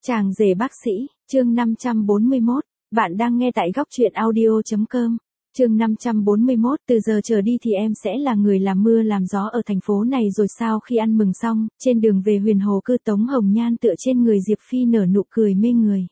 Chàng rể bác sĩ, chương 541, bạn đang nghe tại góc truyện audio.com. Chương 541, từ giờ trở đi thì em sẽ là người làm mưa làm gió ở thành phố này rồi sao? Khi ăn mừng xong, trên đường về Huyền Hồ cư Tống Hồng Nhan tựa trên người Diệp Phi nở nụ cười mê người.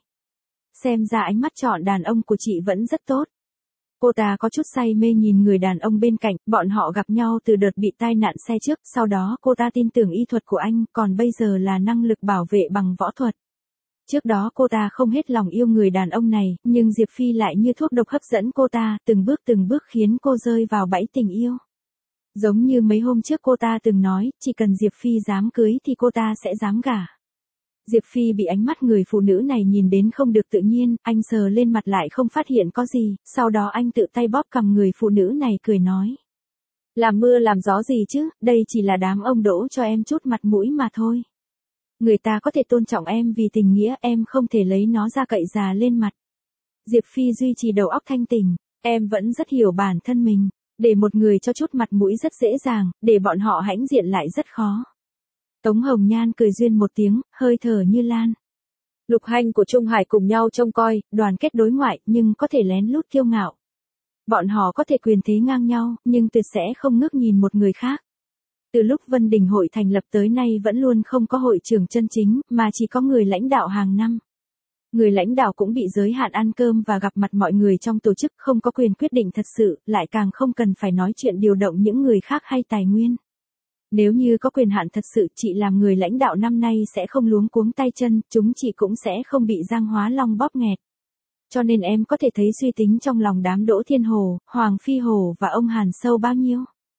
Xem ra ánh mắt chọn đàn ông của chị vẫn rất tốt. Cô ta có chút say mê nhìn người đàn ông bên cạnh, bọn họ gặp nhau từ đợt bị tai nạn xe trước, sau đó cô ta tin tưởng y thuật của anh, còn bây giờ là năng lực bảo vệ bằng võ thuật. Trước đó cô ta không hết lòng yêu người đàn ông này, nhưng Diệp Phi lại như thuốc độc hấp dẫn cô ta, từng bước khiến cô rơi vào bẫy tình yêu. Giống như mấy hôm trước cô ta từng nói, chỉ cần Diệp Phi dám cưới thì cô ta sẽ dám gả. Diệp Phi bị ánh mắt người phụ nữ này nhìn đến không được tự nhiên, anh sờ lên mặt lại không phát hiện có gì, sau đó anh tự tay bóp cằm người phụ nữ này cười nói. Làm mưa làm gió gì chứ, đây chỉ là đám ông đỗ cho em chút mặt mũi mà thôi. Người ta có thể tôn trọng em vì tình nghĩa, em không thể lấy nó ra cậy già lên mặt. Diệp Phi duy trì đầu óc thanh tỉnh, em vẫn rất hiểu bản thân mình, để một người cho chút mặt mũi rất dễ dàng, để bọn họ hãnh diện lại rất khó. Tống Hồng Nhan cười duyên một tiếng, hơi thở như lan. Lục Hanh của Trung Hải cùng nhau trông coi, đoàn kết đối ngoại, nhưng có thể lén lút kiêu ngạo. Bọn họ có thể quyền thế ngang nhau, nhưng tuyệt sẽ không ngước nhìn một người khác. Từ lúc Vân Đình hội thành lập tới nay vẫn luôn không có hội trưởng chân chính, mà chỉ có người lãnh đạo hàng năm. Người lãnh đạo cũng bị giới hạn ăn cơm và gặp mặt mọi người trong tổ chức, không có quyền quyết định thật sự, lại càng không cần phải nói chuyện điều động những người khác hay tài nguyên. Nếu như có quyền hạn thật sự, chị làm người lãnh đạo năm nay sẽ không luống cuống tay chân, chúng chị cũng sẽ không bị Giang Hóa Long bóp nghẹt. Cho nên em có thể thấy suy tính trong lòng đám Đỗ Thiên Hồ, Hoàng Phi Hồ và ông Hàn sâu bao nhiêu.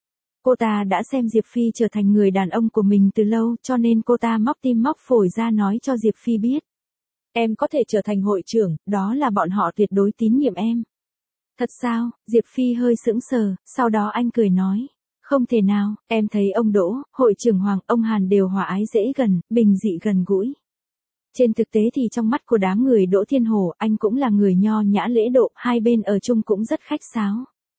Cô ta đã xem Diệp Phi trở thành người đàn ông của mình từ lâu, cho nên cô ta móc tim móc phổi ra nói cho Diệp Phi biết. Em có thể trở thành hội trưởng, đó là bọn họ tuyệt đối tín nhiệm em. Thật sao? Diệp Phi hơi sững sờ, sau đó anh cười nói. Không thể nào, em thấy ông Đỗ, hội trưởng Hoàng, ông Hàn đều hòa ái dễ gần, bình dị gần gũi. Trên thực tế thì trong mắt của đám người Đỗ Thiên Hồ, anh cũng là người nho nhã lễ độ, hai bên ở chung cũng rất khách sáo.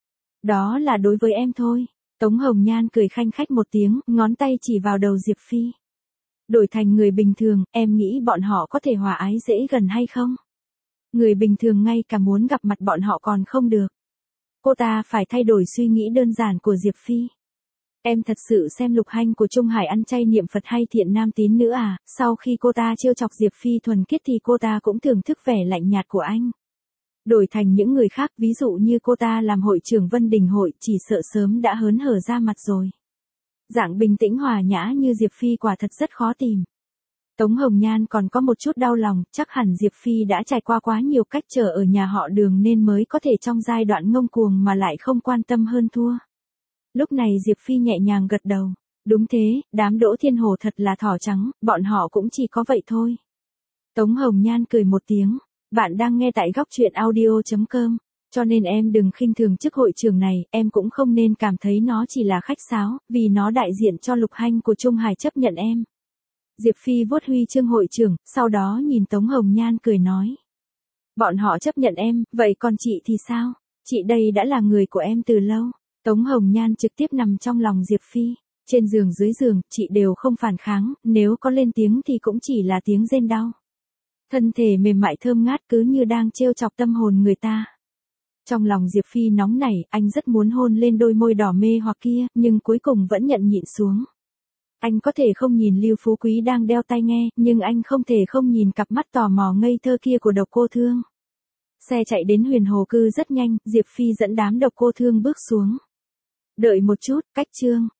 Đó là đối với em thôi. Tống Hồng Nhan cười khanh khách một tiếng, ngón tay chỉ vào đầu Diệp Phi. Đổi thành người bình thường, em nghĩ bọn họ có thể hòa ái dễ gần hay không? Người bình thường ngay cả muốn gặp mặt bọn họ còn không được. Cô ta phải thay đổi suy nghĩ đơn giản của Diệp Phi. Em thật sự xem Lục Hanh của Trung Hải ăn chay niệm Phật hay thiện nam tín nữ à? Sau khi cô ta trêu chọc Diệp Phi thuần khiết thì cô ta cũng thưởng thức vẻ lạnh nhạt của anh. Đổi thành những người khác, ví dụ như cô ta làm hội trưởng Vân Đình hội, chỉ sợ sớm đã hớn hở ra mặt rồi. Dạng bình tĩnh hòa nhã như Diệp Phi quả thật rất khó tìm. Tống Hồng Nhan còn có một chút đau lòng, chắc hẳn Diệp Phi đã trải qua quá nhiều cách trở ở nhà họ Đường nên mới có thể trong giai đoạn ngông cuồng mà lại không quan tâm hơn thua. Lúc này Diệp Phi nhẹ nhàng gật đầu. Đúng thế, đám Đỗ Thiên Hồ thật là thỏ trắng, bọn họ cũng chỉ có vậy thôi. Tống Hồng Nhan cười một tiếng. Bạn đang nghe tại góc truyện audio.com, cho nên em đừng khinh thường chức hội trưởng này, em cũng không nên cảm thấy nó chỉ là khách sáo, vì nó đại diện cho Lục Hanh của Trung Hải chấp nhận em. Diệp Phi vuốt huy chương hội trưởng, sau đó nhìn Tống Hồng Nhan cười nói. Bọn họ chấp nhận em, vậy còn chị thì sao? Chị đây đã là người của em từ lâu. Tống Hồng Nhan trực tiếp nằm trong lòng Diệp Phi, trên giường dưới giường, chị đều không phản kháng, nếu có lên tiếng thì cũng chỉ là tiếng rên đau. Thân thể mềm mại thơm ngát cứ như đang trêu chọc tâm hồn người ta. Trong lòng Diệp Phi nóng nảy, anh rất muốn hôn lên đôi môi đỏ mê hoặc kia, nhưng cuối cùng vẫn nhận nhịn xuống. Anh có thể không nhìn Lưu Phú Quý đang đeo tai nghe, nhưng anh không thể không nhìn cặp mắt tò mò ngây thơ kia của Độc Cô Thương. Xe chạy đến Huyền Hồ cư rất nhanh, Diệp Phi dẫn đám Độc Cô Thương bước xuống. Đợi một chút, cách chương.